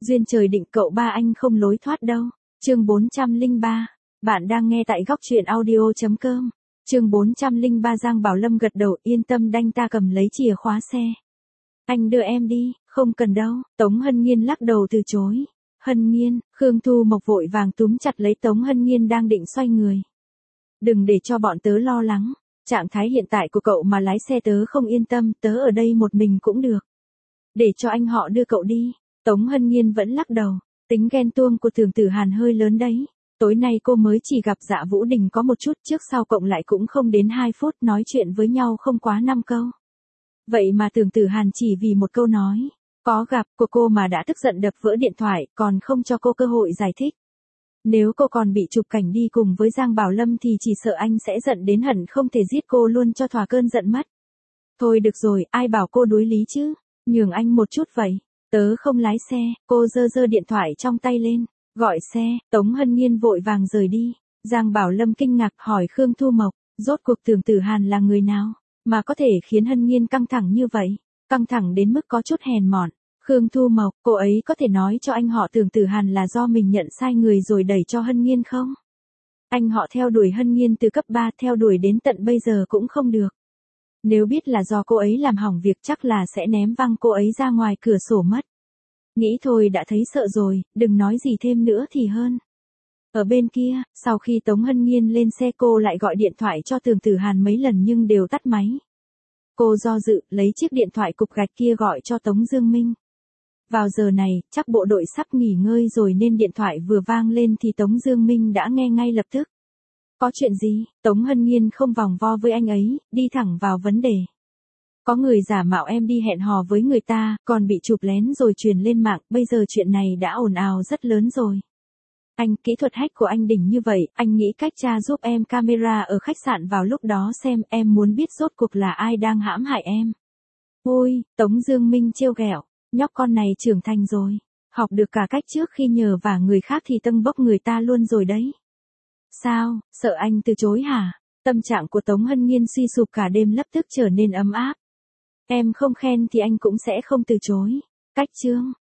Duyên trời định cậu ba anh không lối thoát đâu. Chương 403. Bạn đang nghe tại góc truyện audio.com. Chương 403 Giang Bảo Lâm gật đầu yên tâm đanh ta cầm lấy chìa khóa xe. Anh đưa em đi, không cần đâu. Tống Hân Nhiên lắc đầu từ chối. Hân Nhiên, Khương Thu Mộc vội vàng túm chặt lấy Tống Hân Nhiên đang định xoay người. Đừng để cho bọn tớ lo lắng. Trạng thái hiện tại của cậu mà lái xe tớ không yên tâm, tớ ở đây một mình cũng được. Để cho anh họ đưa cậu đi. Tống Hân Nhiên vẫn lắc đầu. Tính ghen tuông của Thường Tử Hàn hơi lớn đấy. Tối nay cô mới chỉ gặp Dạ Vũ Đình có một chút, trước sau cộng lại cũng không đến 2 phút, nói chuyện với nhau không quá 5 câu. Vậy mà Thường Tử Hàn chỉ vì một câu nói có gặp của cô mà đã tức giận đập vỡ điện thoại, còn không cho cô cơ hội giải thích. Nếu cô còn bị chụp cảnh đi cùng với Giang Bảo Lâm thì chỉ sợ anh sẽ giận đến hận không thể giết cô luôn cho thỏa cơn giận mất. Thôi được rồi, ai bảo cô đối lý chứ, nhường anh một chút vậy. Tớ không lái xe. Cô giơ điện thoại trong tay lên. Gọi xe. Tống Hân Nhiên vội vàng rời đi. Giang Bảo Lâm kinh ngạc hỏi Khương Thu Mộc. Rốt cuộc Thường Tử Hàn là người nào mà có thể khiến Hân Nhiên căng thẳng như vậy? Căng thẳng đến mức có chút hèn mọn. Khương Thu Mộc, cô ấy có thể nói cho anh họ Thường Tử Hàn là do mình nhận sai người rồi đẩy cho Hân Nhiên không? Anh họ theo đuổi Hân Nhiên từ cấp 3 theo đuổi đến tận bây giờ cũng không được. Nếu biết là do cô ấy làm hỏng việc chắc là sẽ ném văng cô ấy ra ngoài cửa sổ mất. Nghĩ thôi đã thấy sợ rồi, đừng nói gì thêm nữa thì hơn. Ở bên kia, sau khi Tống Hân Nhiên lên xe cô lại gọi điện thoại cho Thường Tử Hàn mấy lần nhưng đều tắt máy. Cô do dự, lấy chiếc điện thoại cục gạch kia gọi cho Tống Dương Minh. Vào giờ này, chắc bộ đội sắp nghỉ ngơi rồi nên điện thoại vừa vang lên thì Tống Dương Minh đã nghe ngay lập tức. Có chuyện gì? Tống Hân Nhiên không vòng vo với anh ấy, đi thẳng vào vấn đề. Có người giả mạo em đi hẹn hò với người ta, còn bị chụp lén rồi truyền lên mạng, bây giờ chuyện này đã ồn ào rất lớn rồi. Anh, kỹ thuật hack của anh đỉnh như vậy, anh nghĩ cách tra giúp em camera ở khách sạn vào lúc đó xem, em muốn biết rốt cuộc là ai đang hãm hại em. Ôi, Tống Dương Minh trêu ghẹo, nhóc con này trưởng thành rồi, học được cả cách trước khi nhờ vả người khác thì tâng bốc người ta luôn rồi đấy. Sao, sợ anh từ chối hả? Tâm trạng của Tống Hân Nhiên suy sụp cả đêm lập tức trở nên ấm áp. Em không khen thì anh cũng sẽ không từ chối. Cách chương.